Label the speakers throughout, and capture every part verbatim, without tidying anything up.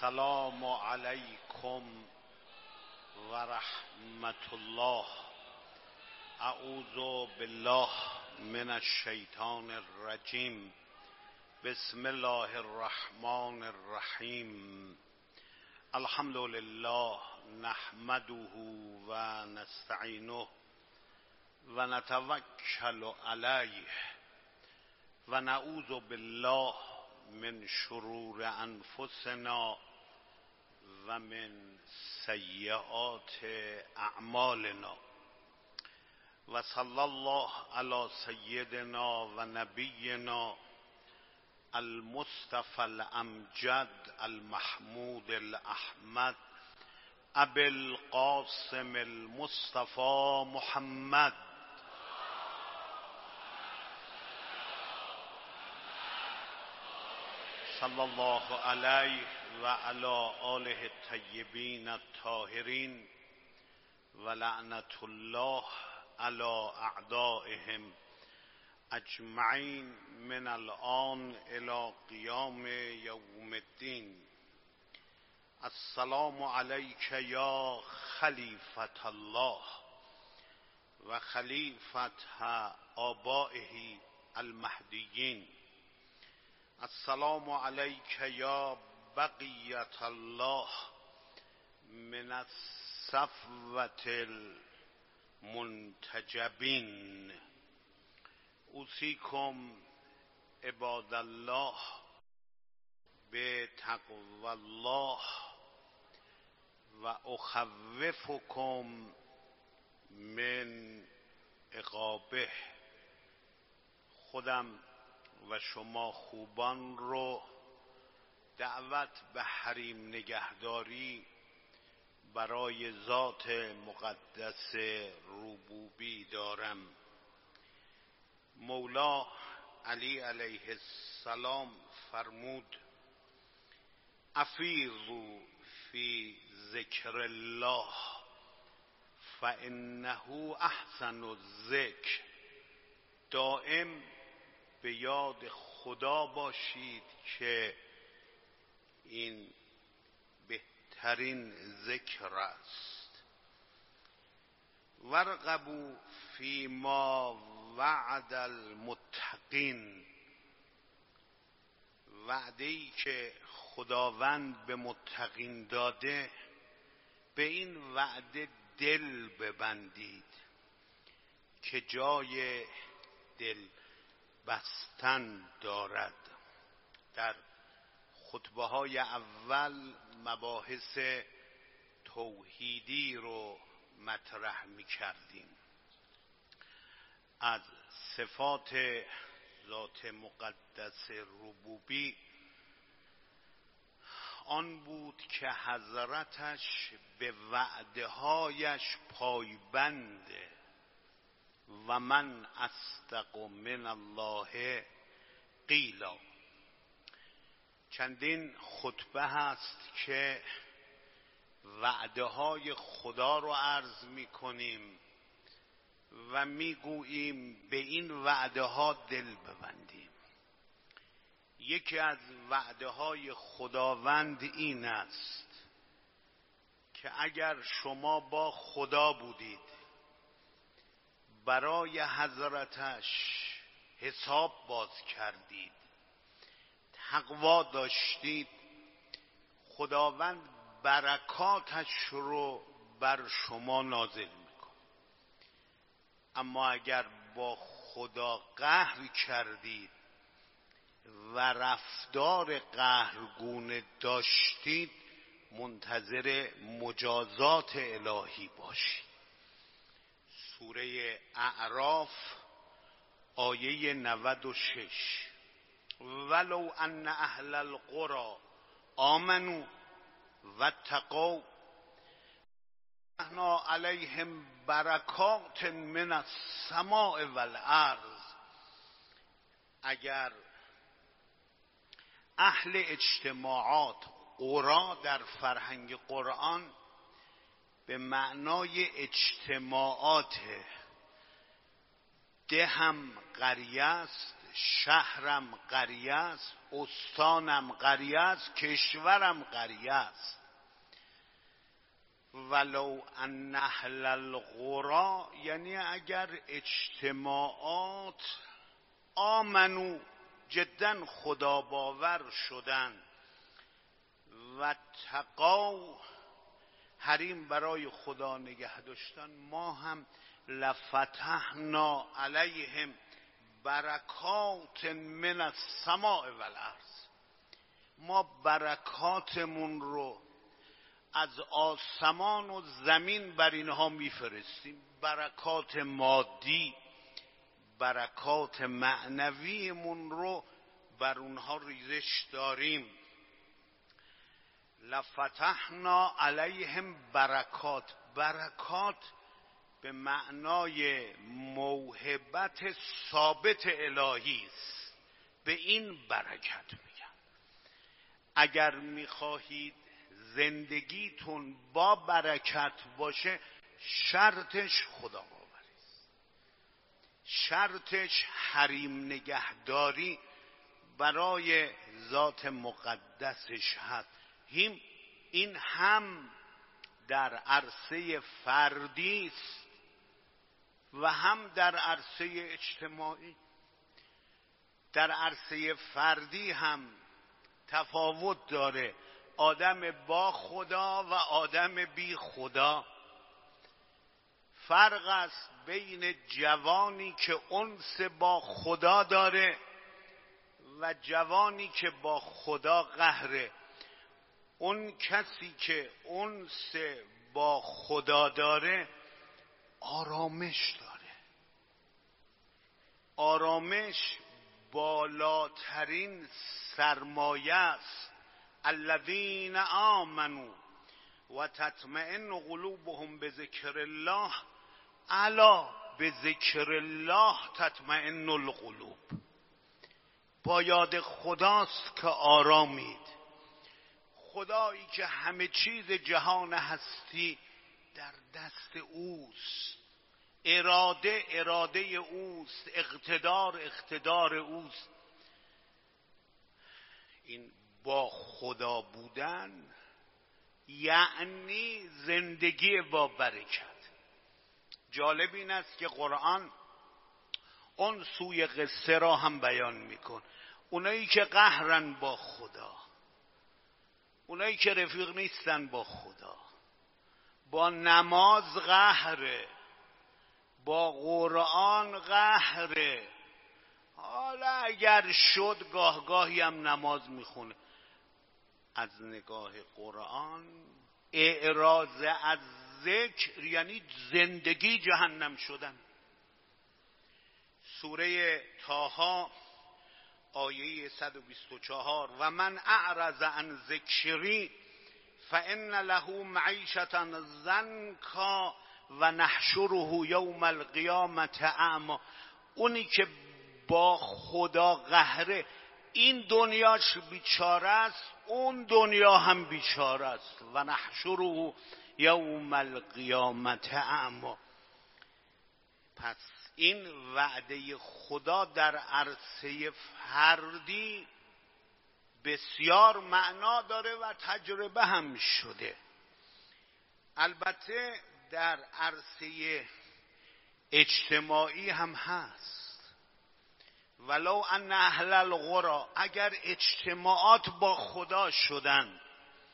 Speaker 1: السلام علیکم و رحمت الله. اعوذ بالله من الشیطان الرجیم. بسم الله الرحمن الرحیم. الحمد لله نحمده و نستعینه و نتوکل علیه و نعوذ بالله من شرور انفسنا و من سیئات اعمالنا و صلی الله علی سیدنا و نبینا المصطفى الامجد المحمود الاحمد ابی القاسم المصطفى محمد صلی الله علیه و علی آله الطیبین الطاهرین و لعنت الله علی اعدائهم اجمعین من الآن الی قیام یوم الدین. السلام علیک یا خلیفة الله و خلیفة آبائه المهدیین. السلام علیک یا بقیة الله من الصفوة المنتجبین. اوصیکم عباد الله بتقوی الله و اخوفکم من عقابه. خودم و شما خوبان رو دعوت به حریم نگهداری برای ذات مقدس ربوبی دارم. مولا علی علیه السلام فرمود افیضوا فی ذکر الله فانه احسن الذکر. دائم به یاد خدا باشید که این بهترین ذکر است. وارغبوا فیما وعد المتقین. وعده‌ای که خداوند به متقین داده، به این وعده دل ببندید که جای دل بستن دارد. در خطبه های اول مباحث توحیدی رو مطرح می کردیم. از صفات ذات مقدس ربوبی آن بود که حضرتش به وعده هایش پایبنده و من اصدق من الله قیلا. چندین خطبه هست که وعده های خدا رو عرض می کنیم و می گوییم به این وعده ها دل ببندیم. یکی از وعده های خداوند این است که اگر شما با خدا بودید، برای حضرتش حساب باز کردید، تقوا داشتید، خداوند برکاتش رو بر شما نازل میکنه. اما اگر با خدا قهر کردید و رفتار قهرگونه داشتید، منتظر مجازات الهی باشید. سوره اعراف آیه نود و شش. ولو ان اهل القرى آمنوا واتقوا فتحنا علیهم برکات من السماء والارض. اگر اهل اجتماعات، قرا در فرهنگ قرآن به معنای اجتماعات، ده هم قریه است، شهرم قریه است، استانم قریه است، کشورم قریه است. ولو ان اهل القری، یعنی اگر اجتماعات آمنو، جدا خدا باور شدن، و تقوا، حریم برای خدا نگه داشتن، ما هم لفتحنا علیهم برکات من السماء والارض، ما برکاتمون رو از آسمان و زمین بر اینها میفرستیم. برکات مادی، برکات معنویمون رو بر اونها ریزش داریم. لفتحنا علیهم برکات، برکات به معنای موهبت ثابت الهی است. به این برکت میگن. اگر میخواهید زندگیتون با برکت باشه، شرطش خدا باوری است، شرطش حریم نگهداری برای ذات مقدسش هست. این هم در عرصه فردی است و هم در عرصه اجتماعی. در عرصه فردی هم تفاوت داره، آدم با خدا و آدم بی خدا. فرق است بین جوانی که انس با خدا داره و جوانی که با خدا قهره. اون کسی که انس با خدا داره آرامش داره. آرامش بالاترین سرمایه است. الذین آمنوا و تطمئن قلوبهم بذکر الله، الا بذکر الله تطمئن القلوب. با یاد خداست که آرامید. خدایی که همه چیز جهان هستی در دست اوست، اراده اراده اوست، اقتدار اقتدار اوست. این با خدا بودن یعنی زندگی با برکت. جالب این است که قرآن اون سوی قصه را هم بیان میکن. اونایی که قهرن با خدا، اونایی که رفیق نیستن با خدا، با نماز قهره، با قرآن قهره. حالا اگر شد گاه گاهی هم نماز میخونه. از نگاه قرآن اعراض از ذکر یعنی زندگی جهنم شدن. سوره طه آیه صد و بیست و چهار: و من اعرض عن ذکری فان له معیشة ضنکا و نحشره یوم القیامة اعمی. اونی که با خدا قهره، این دنیاش بیچاره است، اون دنیا هم بیچاره است. و نحشره یوم القیامة اعمی. پس این وعده خدا در عرصه فردی بسیار معنا داره و تجربه هم شده. البته در عرصه اجتماعی هم هست. ولو ان اهل القری، اگر اجتماعات با خدا شدن،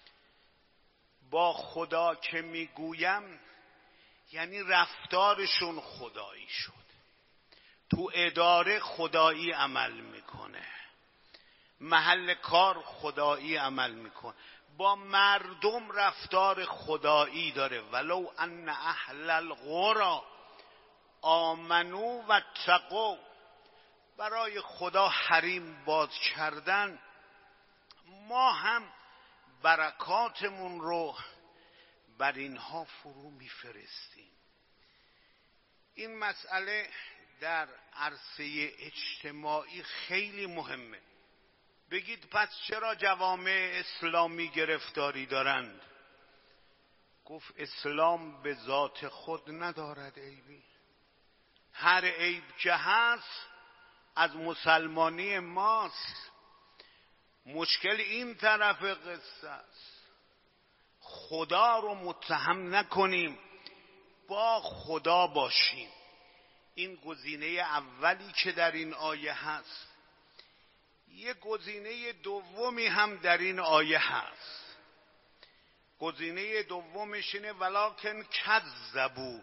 Speaker 1: با خدا که میگویم یعنی رفتارشون خدایی شد، تو اداره خدایی عمل میکنه، محل کار خدایی عمل میکنه، با مردم رفتار خدایی داره. ولو ان اهل القری آمنو و اتقوا، برای خدا حریم باز کردن، ما هم برکاتمون رو بر اینها فرو میفرستیم. این مسئله در عرصه اجتماعی خیلی مهمه. بگید پس چرا جوامع اسلامی گرفتاری دارند؟ گفت اسلام به ذات خود ندارد عیبی. هر عیب که هست از مسلمانی ماست. مشکل این طرف قصه است. خدا رو متهم نکنیم، با خدا باشیم. این گزینه اولی که در این آیه هست. یه گزینه دومی هم در این آیه هست. گزینه دومش اینه ولکن کذبوا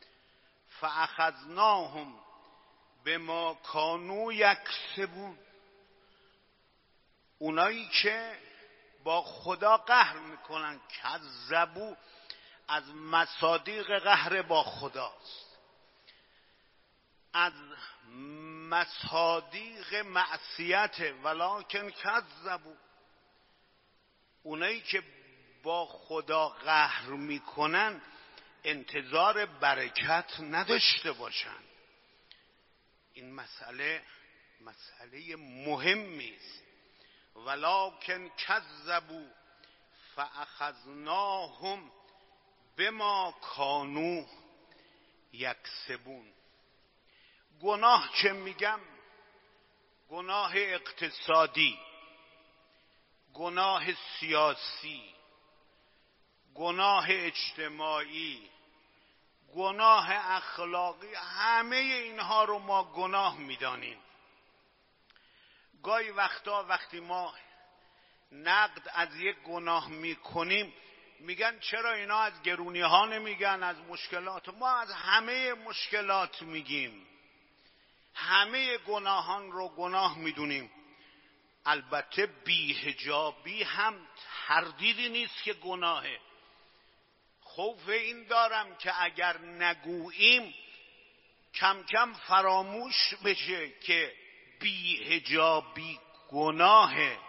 Speaker 1: فاخذناهم بما کانوا یکسبون. اونایی که با خدا قهر میکنن، کذبوا از مصادیق قهر با خداست، از مصادیق معصیت. ولکن کذبوا، اونایی که با خدا قهر میکنن انتظار برکت نداشته باشن. این مسئله مسئله مهمی است. ولکن کذبوا فاخذناهم بما کانوا یکسبون. گناه چه میگم؟ گناه اقتصادی، گناه سیاسی، گناه اجتماعی، گناه اخلاقی، همه اینها رو ما گناه میدانیم. گاهی وقتا وقتی ما نقد از یک گناه میکنیم میگن چرا اینا از گرونی ها نمیگن، از مشکلات. ما از همه مشکلات میگیم، همه گناهان رو گناه میدونیم. البته بی‌حجابی هم تردیدی نیست که گناهه. خوف این دارم که اگر نگوییم کم کم فراموش بشه که بی‌حجابی گناهه.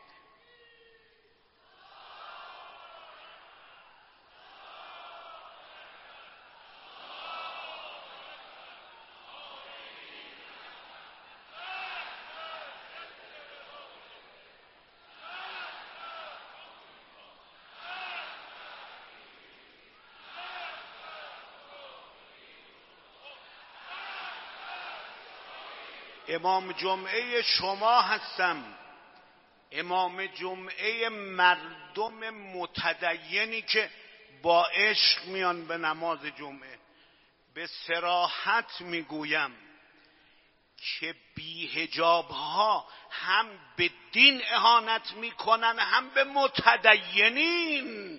Speaker 1: امام جمعه شما هستم، امام جمعه مردم متدینی که با عشق میان به نماز جمعه. به صراحت میگویم که بی‌حجاب ها هم به دین اهانت میکنن هم به متدینین.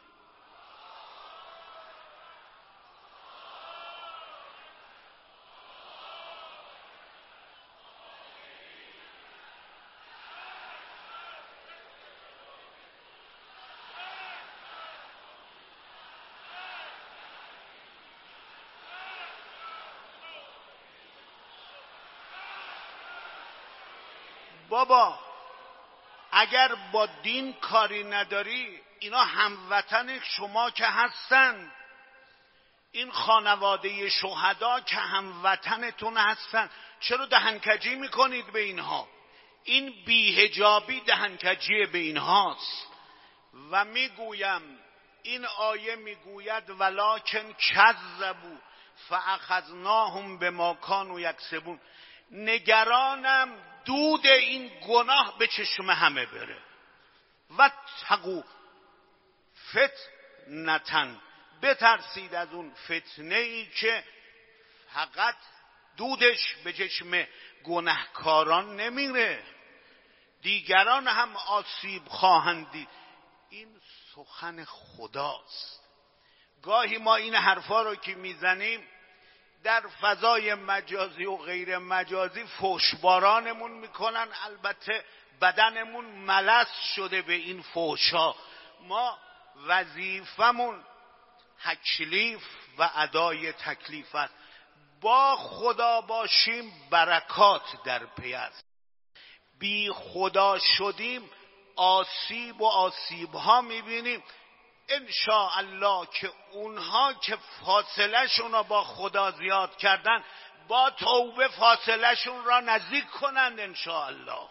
Speaker 1: بابا اگر با دین کاری نداری، اینا هموطن شما که هستن، این خانواده شهدا که هموطنتون هستن، چرا دهنکجی میکنید به اینها؟ این بی‌حجابی دهنکجی به اینهاست. و میگویم این آیه میگوید ولکن کذبوا فاخذناهم بما کانوا یکسبون. نگرانم دود این گناه به چشم همه بره. واتقوا فتنة، بترسید از اون فتنه ای که فقط دودش به چشم گناهکاران نمیره، دیگران هم آسیب خواهند دید. این سخن خداست. گاهی ما این حرفا رو که میزنیم در فضای مجازی و غیر مجازی فحشبارانمون میکنن. البته بدنمون ملس شده به این فحشا. ما وظیفمون تکلیف و ادای تکلیف است. با خدا باشیم برکات در پی است. بی خدا شدیم آسیب و آسیب ها میبینیم. انشاءالله که اونها که فاصله شون را با خدا زیاد کردن با توبه فاصله شون را نزدیک کنند انشاءالله.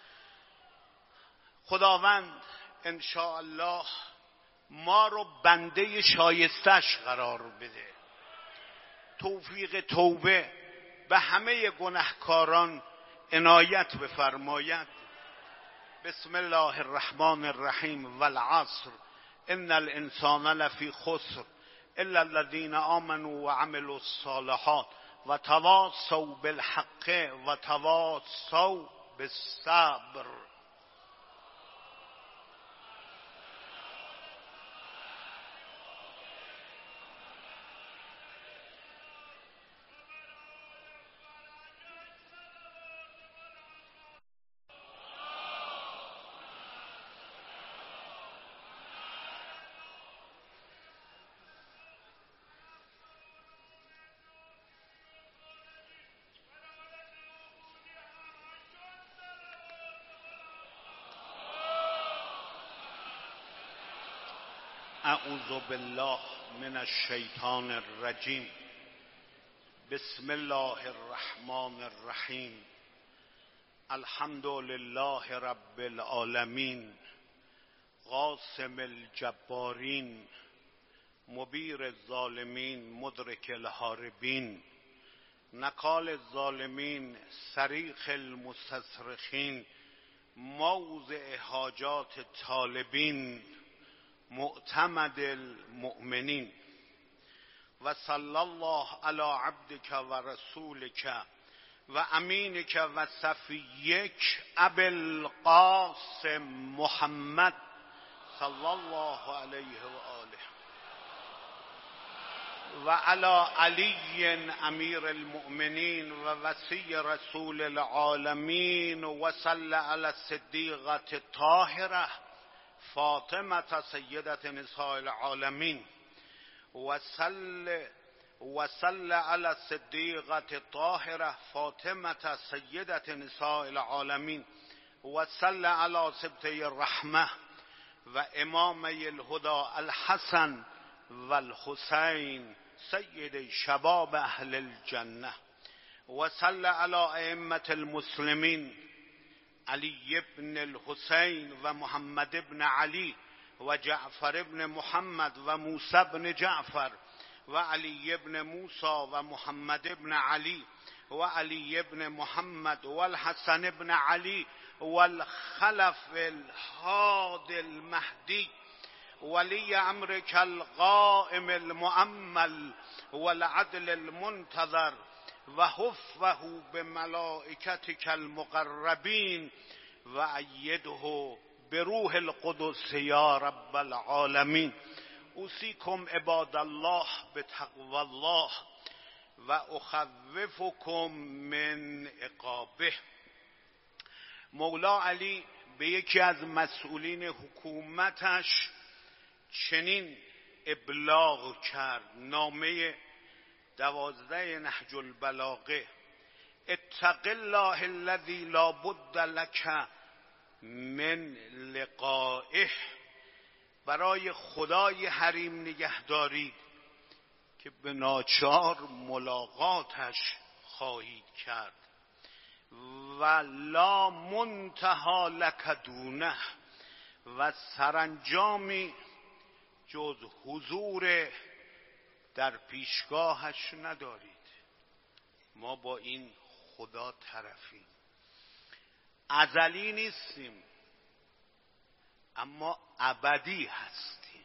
Speaker 1: خداوند انشاءالله ما رو بنده شایستش قرار بده. توفیق توبه به همه گناهکاران عنایت بفرماید. بسم الله الرحمن الرحیم والعصر ان الانسان لفی خسر الا الذين آمنوا وعملوا الصالحات وتواصوا بالحق وتواصوا بالصبر. اعوذ بالله من الشیطان الرجیم. بسم الله الرحمن الرحیم. الحمد لله رب العالمین قاسم الجبارین مبیر الظالمین مدرک الهاربین نکال الظالمین صریخ المستصرخین موضع حاجات طالبین معتمد المؤمنین. و صلی الله علی عبدک و رسولک و امینک و صفیک ابی القاسم محمد صلی الله علیه و آله و علی علی امیر المؤمنین و وصی رسول العالمین و صلی علی الصدیقة الطاهرة فاطمة سیدة نساء العالمین و صلی و صلی علی الصدیقة الطاهرة فاطمة سیدة نساء العالمین و صلی علی سبطی الرحمة و امامی الهدى الحسن و الحسین سید شباب اهل الجنه و صلی علی ائمة المسلمین علی ابن الحسین و محمد ابن علی و جعفر ابن محمد و موسی ابن جعفر و علی ابن موسی و محمد ابن علی و علی ابن محمد و الحسن ابن علی و الخلف الهادی المهدی ولی امرک القائم المؤمل والعدل المنتظر و حفه بملائکتک المقربین و ایده بروح القدس یا رب العالمین. اوصیکم عباد الله بتقوی الله و اخوفکم من عقابه. مولا علی به یکی از مسئولین حکومتش چنین ابلاغ کرد، نامه دوازده نهج البلاغه: اتق الله الذی لا بد لک من لقائه. برای خدای حریم نگه دارید که به ناچار ملاقاتش خواهید کرد. و لا منتهی لک دونه، و سرانجامی جز حضور در پیشگاهش ندارید. ما با این خدا طرفیم، ازلی نیستیم اما ابدی هستیم.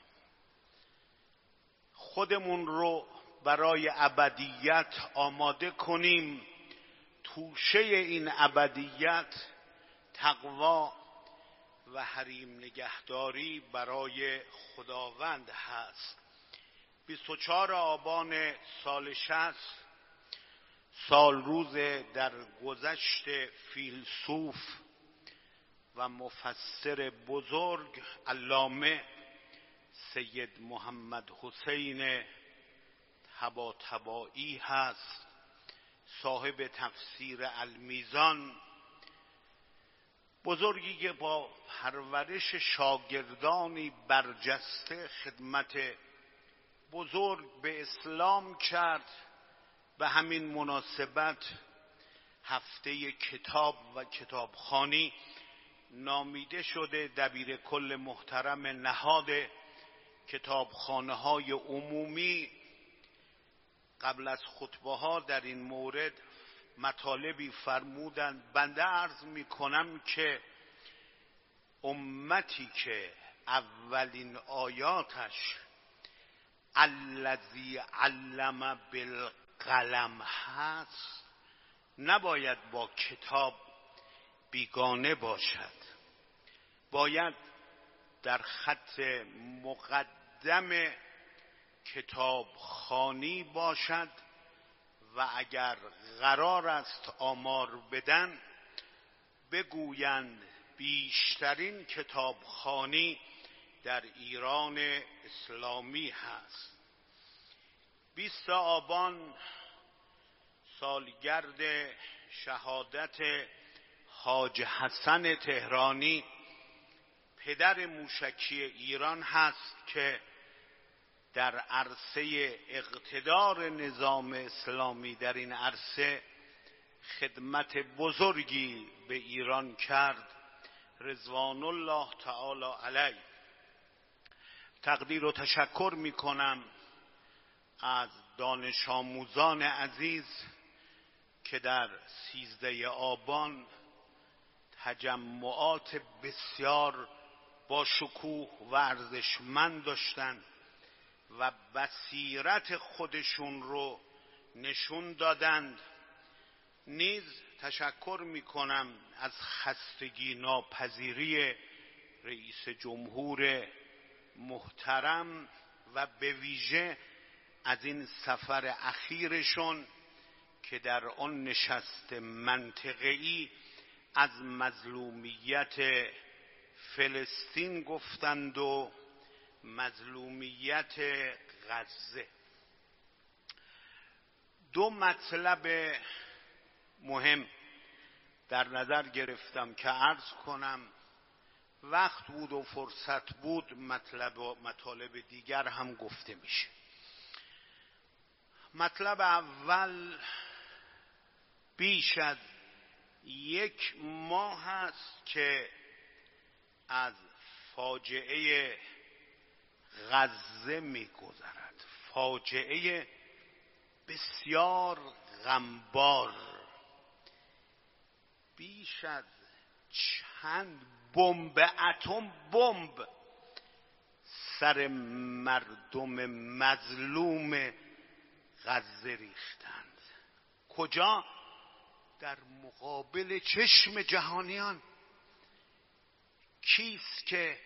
Speaker 1: خودمون رو برای ابدیت آماده کنیم. توشه این ابدیت تقوا و حریم نگهداری برای خداوند هست. بیست و چهار آبان سال شصت، سال روز در گذشت فیلسوف و مفسر بزرگ علامه سید محمد حسین طباطبایی هست، صاحب تفسیر المیزان، بزرگی که با پرورش شاگردانی برجسته خدمت بزرگ به اسلام کرد. به همین مناسبت هفته کتاب و کتابخوانی نامیده شده. دبیر کل محترم نهاد کتابخانه های عمومی قبل از خطبه ها در این مورد مطالبی فرمودند. بنده عرض میکنم که امتی که اولین آیاتش الذی علم بالقلم هست نباید با کتاب بیگانه باشد، باید در خط مقدم کتاب خوانی باشد و اگر قرار است آمار بدن بگویند بیشترین کتاب خوانی در ایران اسلامی هست. بیست آبان سالگرد شهادت حاج حسن تهرانی پدر موشکی ایران هست که در عرصه اقتدار نظام اسلامی در این عرصه خدمت بزرگی به ایران کرد، رضوان الله تعالی علیه. تقدیر و تشکر می کنم از دانش آموزان عزیز که در سیزده آبان تجمعات بسیار با شکوه و ارزشمند داشتند و بصیرت خودشون رو نشون دادند. نیز تشکر می کنم از خستگی ناپذیری رئیس جمهور محترم و به ویژه از این سفر اخیرشون که در آن نشست منطقه‌ای از مظلومیت فلسطین گفتند و مظلومیت غزه. دو مطلب مهم در نظر گرفتم که عرض کنم. وقت بود و فرصت بود مطلب و مطالب دیگر هم گفته میشه. مطلب اول، بیش از یک ماه است که از فاجعه غزه می‌گذرد، فاجعه بسیار غمبار. بیش از چند بمب اتم بمب سر مردم مظلوم غزه ریختند. کجا؟ در مقابل چشم جهانیان. کیست که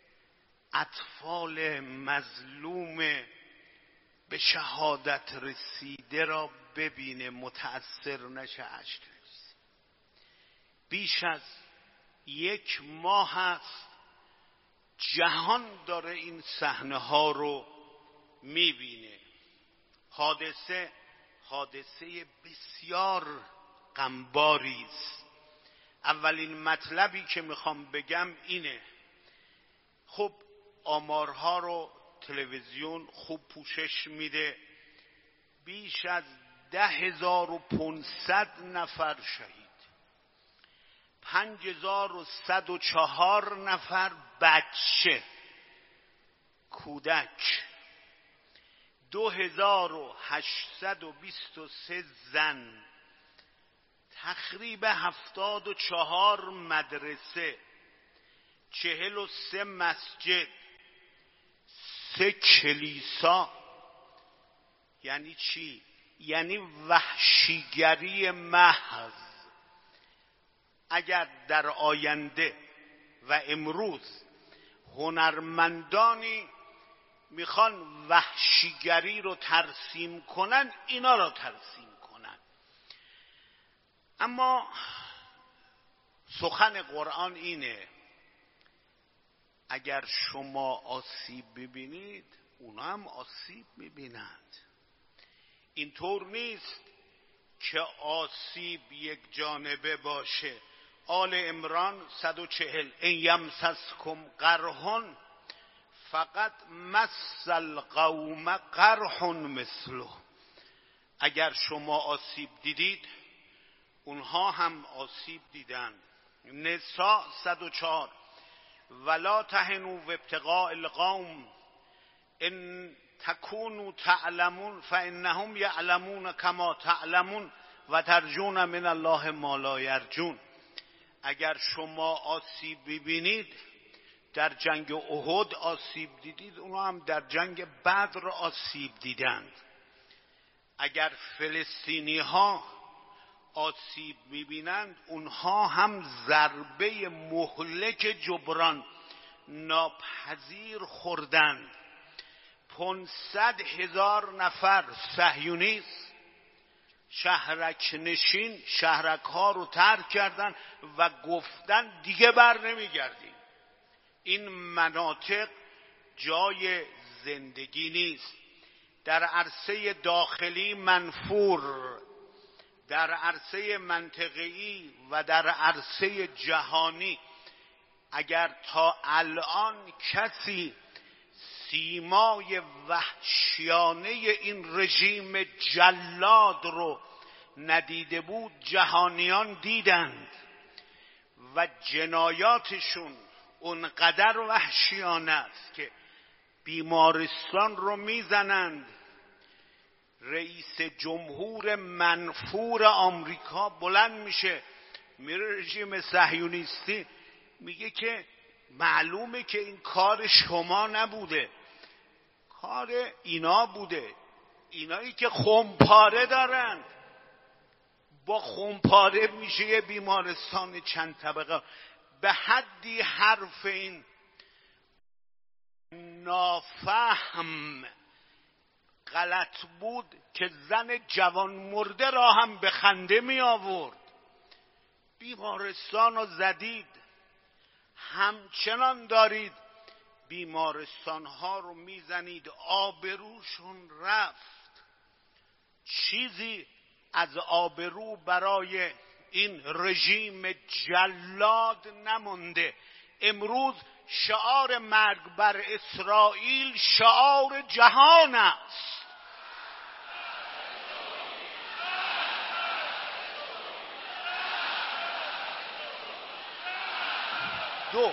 Speaker 1: اطفال مظلوم به شهادت رسیده را ببینه متأثر نشه اشک بریزه؟ بیش از یک ماه است جهان داره این صحنه ها رو میبینه. حادثه حادثه بسیار غمباری است. اولین مطلبی که میخوام بگم اینه. خب آمارها رو تلویزیون خوب پوشش میده. بیش از ده هزار و پانصد نفر شهید، پنج هزار و صد و چهار نفر بچه کودک، دو هزار و هشتصد و بیست و سه زن، تقریبا هفتاد و چهار مدرسه، چهل و سه مسجد، سه کلیسا. یعنی چی؟ یعنی وحشیگری محض. اگر در آینده و امروز هنرمندانی میخوان وحشیگری رو ترسیم کنن، اینا رو ترسیم کنن. اما سخن قرآن اینه اگر شما آسیب ببینید اونا هم آسیب میبینند. اینطور نیست که آسیب یک جانبه باشه. آل عمران صد و چهل ان یمسسکم قرح فقط مس القوم قرح مثله. اگر شما آسیب دیدید اونها هم آسیب دیدند. نساء صد و چهار ولا تهنوا و ابتغاء القوم ان تکونوا تعلمون فانهم یعلمون کما تعلمون و ترجون من الله ما لا یرجون. اگر شما آسیب ببینید، در جنگ احد آسیب دیدید، اونا هم در جنگ بدر آسیب دیدند. اگر فلسطینی ها آسیب میبینند، اونها هم ضربه مهلک جبران ناپذیر خوردند. پانصد هزار نفر صهیونیست شهرک نشین شهرک ها رو ترک کردن و گفتن دیگه بر نمیگردیم. این مناطق جای زندگی نیست. در عرصه داخلی منفور، در عرصه منطقه‌ای و در عرصه جهانی، اگر تا الان کسی سیمای وحشیانه این رژیم جلاد رو ندیده بود، جهانیان دیدند و جنایاتشون اونقدر وحشیانه است که بیمارستان رو میزنند. رئیس جمهور منفور آمریکا بلند میشه میره رژیم صهیونیستی میگه که معلومه که این کار شما نبوده، کار اینا بوده. اینایی که خمپاره دارند، با خمپاره میشه یه بیمارستان چند طبقه. به حدی حرف این نافهم غلط بود که زن جوان مرده را هم به خنده می آورد. بیمارستان رو زدید، همچنان دارید بیمارستان ها رو میزنید. آبروشون رفت، چیزی از آبرو برای این رژیم جلاد نمونده. امروز شعار مرگ بر اسرائیل شعار جهان است. دو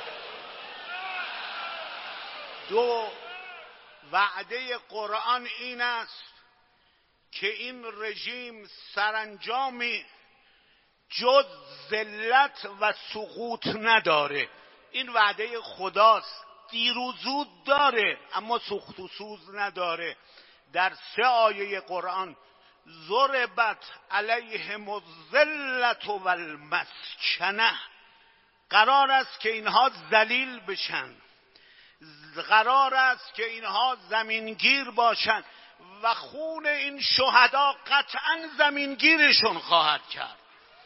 Speaker 1: دو وعده قرآن این است که این رژیم سرانجامی جز ذلت و سقوط نداره. این وعده خداست، دیر و زود داره اما سوخت و سوز نداره. در سه آیه قرآن ضربت علیهم الذلة و المسکنه، قرار است که اینها ذلیل بشن، قرار است که اینها زمینگیر باشن و خون این شهدا قطعا زمینگیرشون خواهد کرد.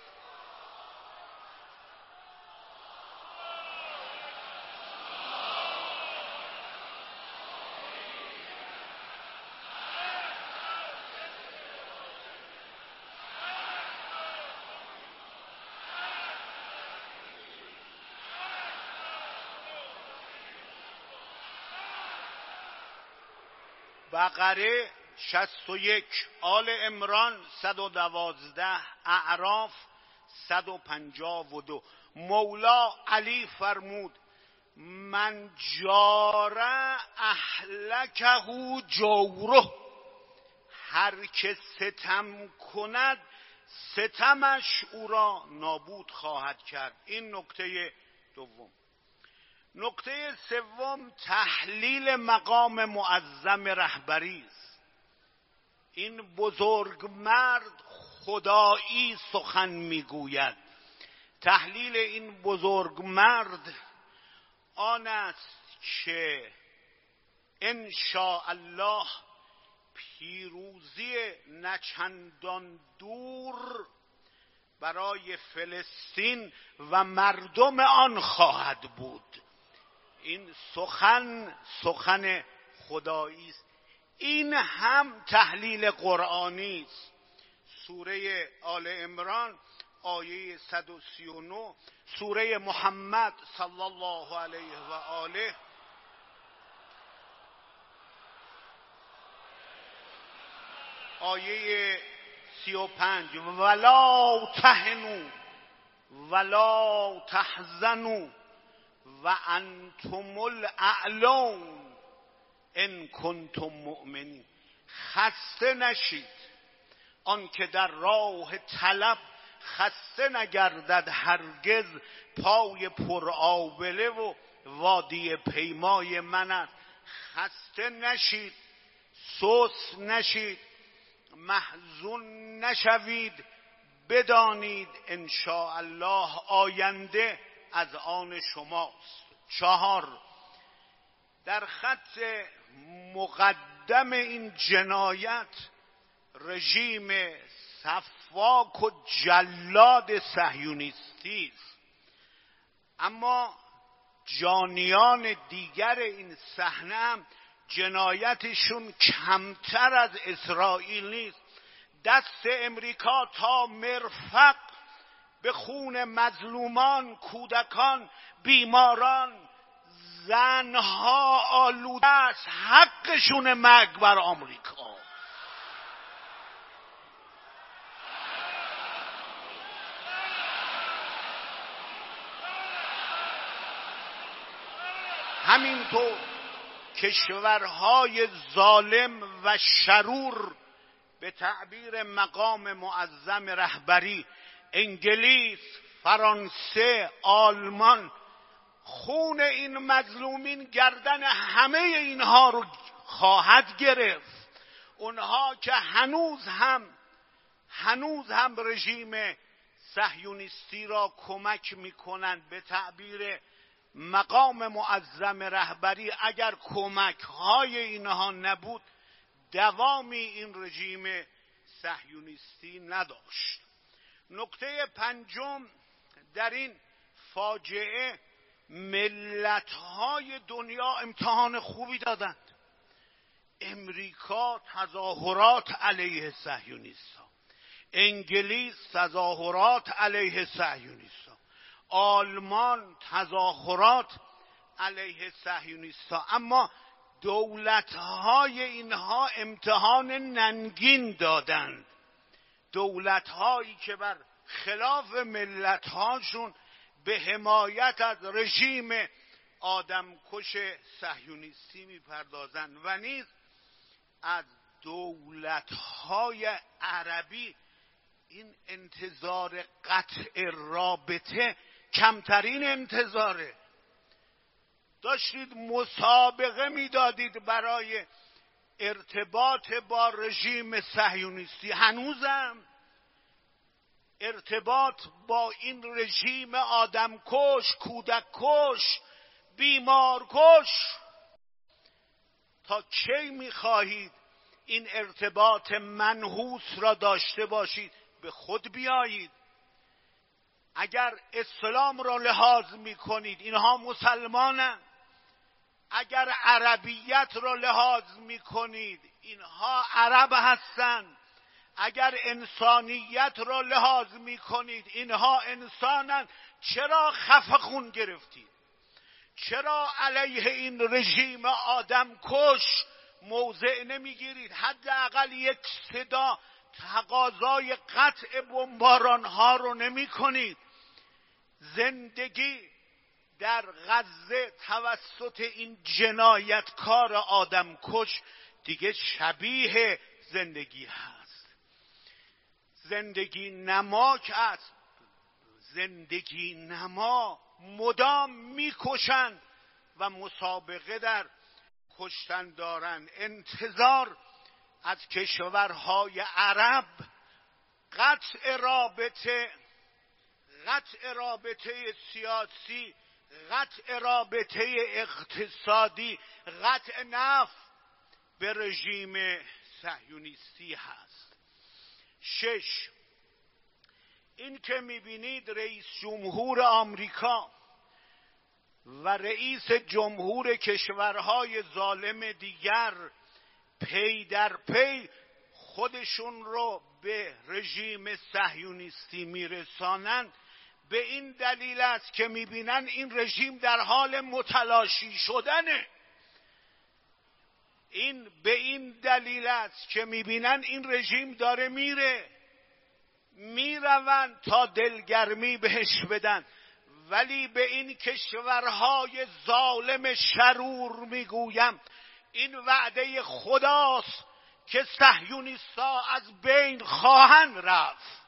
Speaker 1: بقره شصت و یک، آل عمران صد و دوازده، اعراف صد و پنجاه و دو. مولا علی فرمود من جاره اهلکه جوره، هر که ستم کند ستمش او را نابود خواهد کرد. این نکته دوم. نکته سوم تحلیل مقام معظم رهبری است. این بزرگ مرد خدایی سخن میگوید. تحلیل این بزرگ مرد آن است که ان شاء الله پیروزی نچندان دور برای فلسطین و مردم آن خواهد بود. این سخن سخن خدایی است. این هم تحلیل قرآنی است. سوره آل عمران آیه صد و سی و نه، سوره محمد صلی الله علیه و آله آیه سی و پنج ولا تهنوا ولا تحزنوا و انتم الاعلون ان کنتم مؤمنین. خسته نشید، آن که در راه طلب خسته نگردد هرگز، پای پر آبله و وادی پیمای من است. خسته نشید، سست نشید، محزون نشوید، بدانید ان شاء الله آینده از آن شماست. چهار، در خط مقدم این جنایت رژیم سفاک و جلاد صهیونیستی است، اما جانیان دیگر این صحنه هم جنایتشون کمتر از اسرائیل نیست. دست امریکا تا مرفق به خون مظلومان، کودکان، بیماران، زنها آلوده است. حقشون مرگ بر آمریکا. همینطور کشورهای ظالم و شرور به تعبیر مقام معظم رهبری، انگلیس، فرانسه، آلمان، خون این مظلومین گردن همه اینها رو خواهد گرفت. اونها که هنوز هم هنوز هم رژیم صهیونیستی را کمک میکنند، به تعبیر مقام معظم رهبری اگر کمک های اینها نبود دوامی این رژیم صهیونیستی نداشت. نکته پنجم، در این فاجعه ملت های دنیا امتحان خوبی دادند. امریکا تظاهرات علیه صهیونیست‌ها، انگلیس تظاهرات علیه صهیونیست‌ها، آلمان تظاهرات علیه صهیونیست‌ها، اما دولت‌های اینها امتحان ننگین دادند. دولت‌هایی که بر خلاف ملت‌هاشون به حمایت از رژیم آدمکش صهیونیستی می‌پردازند و نیز از دولت‌های عربی این انتظار قطع رابطه کمترین انتظاره. داشتید مسابقه میدادید برای ارتباط با رژیم صهیونیستی، هنوزم ارتباط با این رژیم آدمکش، کودککش، بیمارکش. تا کی میخواهید این ارتباط منحوس را داشته باشید؟ به خود بیایید. اگر اسلام را لحاظ میکنید اینها مسلمانند، اگر عربیت را لحاظ میکنید اینها عرب هستند، اگر انسانیت را لحاظ میکنید اینها انسانند. چرا خفه خون گرفتید؟ چرا علیه این رژیم آدمکش موضع نمیگیرید؟ حداقل یک صدا تقاضای قطع بمباران ها رو نمی کنید. زندگی در غزه توسط این جنایتکار آدمکش دیگه شبیه زندگی هست. زندگی نماک است. زندگی نما مدام میکشند و مسابقه در کشتن دارند. انتظار از کشورهای عرب قطع رابطه قطع رابطه سیاسی، قطع رابطه اقتصادی، قطع نفت به رژیم صهیونیستی هست. شش، این که میبینید رئیس جمهور آمریکا و رئیس جمهور کشورهای ظالم دیگر پی در پی خودشون رو به رژیم صهیونیستی میرسانند، به این دلیل است که میبینن این رژیم در حال متلاشی شدنه. این به این دلیل است که میبینن این رژیم داره میره، میروند تا دلگرمی بهش بدن. ولی به این کشورهای ظالم شرور میگویم این وعده خداست که صهیونیست‌ها از بین خواهند رفت.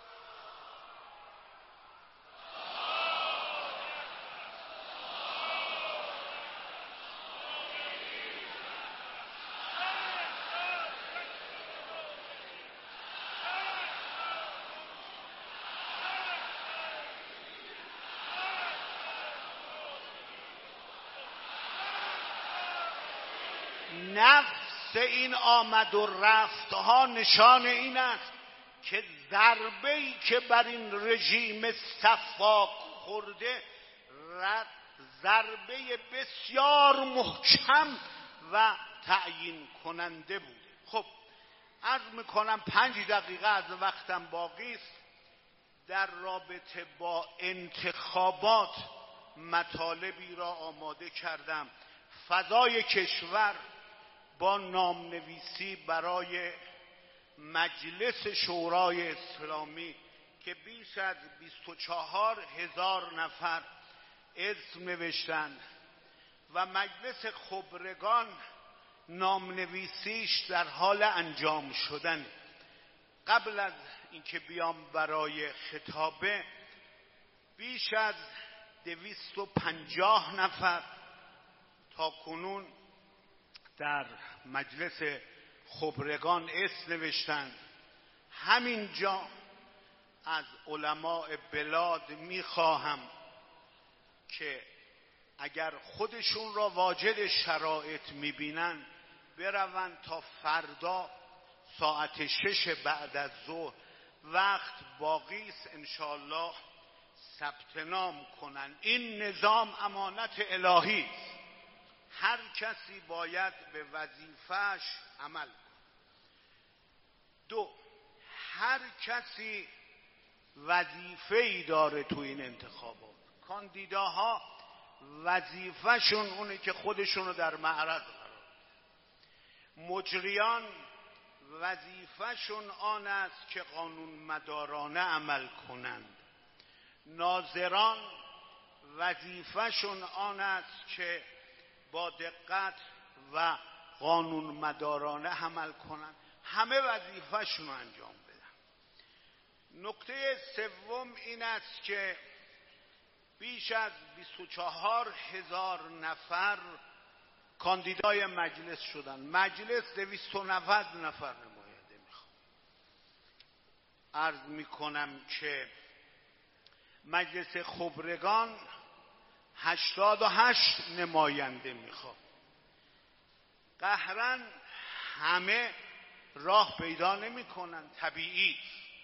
Speaker 1: نفس این آمد و رفت ها نشان این است که ضربه‌ای که بر این رژیم صفاک خورده ضربه بسیار محکم و تعیین کننده بوده. خب عرض میکنم پنج دقیقه از وقتم باقی است. در رابطه با انتخابات مطالبی را آماده کردم. فضای کشور با نامنویسی برای مجلس شورای اسلامی که بیش از بیست و چهار هزار نفر اسم نوشتند و مجلس خبرگان نامنویسیش در حال انجام شدن. قبل از اینکه بیام برای خطابه بیش از دویست و پنجاه نفر تا کنون در مجلس خبرگان اسم نوشتند. همینجا از علماء بلاد میخواهم که اگر خودشون را واجد شرایط میبینن بروند تا فردا ساعت شش بعد از ظهر وقت باقی است انشاءالله ثبت نام کنن. این نظام امانت الهی است. هر کسی باید به وظیفه‌اش عمل کنه. دو، هر کسی وظیفه‌ای داره تو این انتخابات. کاندیداها وظیفه‌شون اونه که خودشون رو در معرض قرار بدن. مجریان وظیفه‌شون آن است که قانون مدارانه عمل کنند. ناظران وظیفه‌شون آن است که با دقت و قانون مدارانه عمل کنند. همه وظیفه‌شون رو انجام بدن. نکته سوم این است که بیش از بیست و چهار هزار نفر کاندیدای مجلس شدن. مجلس دویست و نود نفر نماینده میخواد. عرض میکنم که مجلس خبرگان هشتاد و هشت نماینده میخواد. قهراً همه راه پیدا نمی کنن، طبیعی.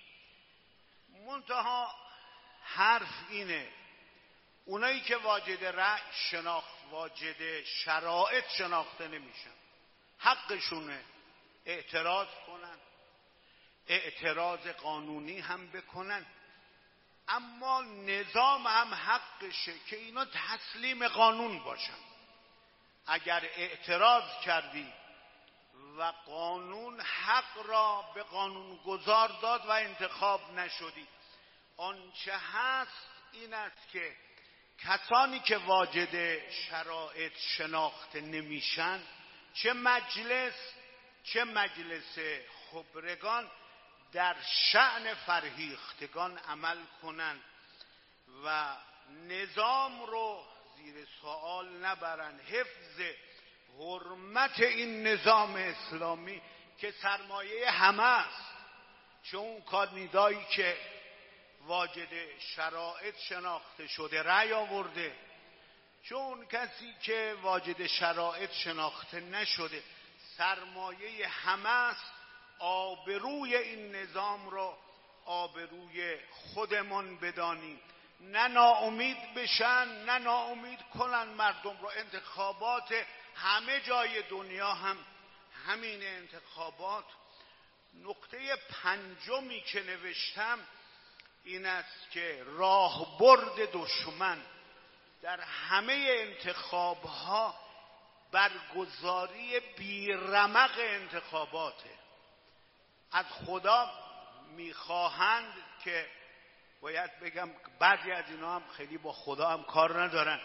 Speaker 1: منتها حرف اینه اونایی که واجد رأی شناخت واجد شرایط شناخته نمیشن، حقشونه اعتراض کنن، اعتراض قانونی هم بکنن، اما نظام هم حقشه که اینا تسلیم قانون باشن. اگر اعتراض کردی و قانون حق را به قانون گذار داد و انتخاب نشدی، آنچه هست این است که کسانی که واجد شرایط شناخته نمیشن، چه مجلس چه مجلس خبرگان، در شأن فرهیختگان عمل کنند و نظام رو زیر سوال نبرند. حفظ حرمت این نظام اسلامی که سرمایه همه است، چون اون کاندیدایی که واجد شرایط شناخته شده رأی آورده، چون کسی که واجد شرایط شناخته نشده سرمایه همه است. آبروی این نظام رو آبروی خودمون بدانیم، نه ناامید بشن، نه ناامید کنن مردم رو. انتخابات همه جای دنیا هم همین انتخابات. نقطه پنجمی که نوشتم این است که راهبرد دشمن در همه انتخابها برگزاری بیرمق انتخاباته. از خدا میخواهند که، باید بگم بعضی از اینا هم خیلی با خدا هم کار ندارن،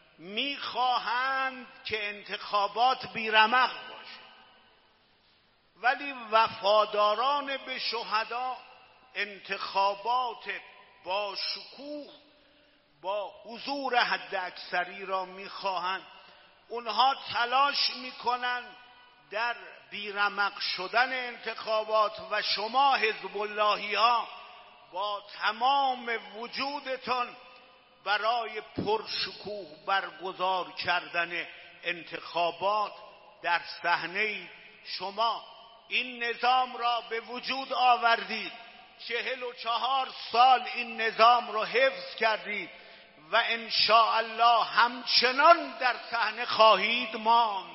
Speaker 1: میخواهند که انتخابات بیرمق باشه ولی وفاداران به شهدا انتخابات با شکوه با حضور حد اکثری را میخواهند. اونها تلاش میکنن در بیرمق شدن انتخابات و شما حزب اللهی ها با تمام وجودتان برای پرشکوه برگزار کردن انتخابات در صحنه اید. شما این نظام را به وجود آوردید، چهل و چهار سال این نظام را حفظ کردید و ان شاء الله همچنان در صحنه خواهید ماند.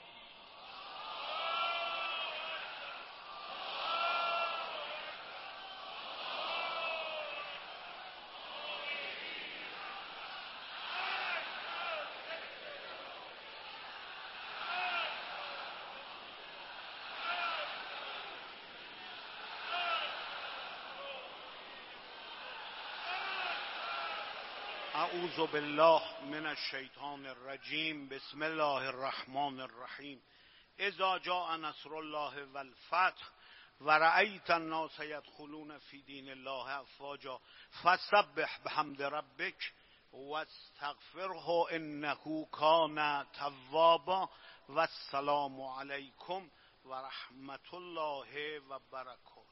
Speaker 1: اعوذ بالله من الشیطان الرجیم. بسم الله الرحمن الرحیم. اذا جاء نصر الله والفتح ورأیت الناس يدخلون في دین الله افواجا فسبح بحمد ربک واستغفره انه کان توابا و السلام علیکم و رحمت الله و برکاته.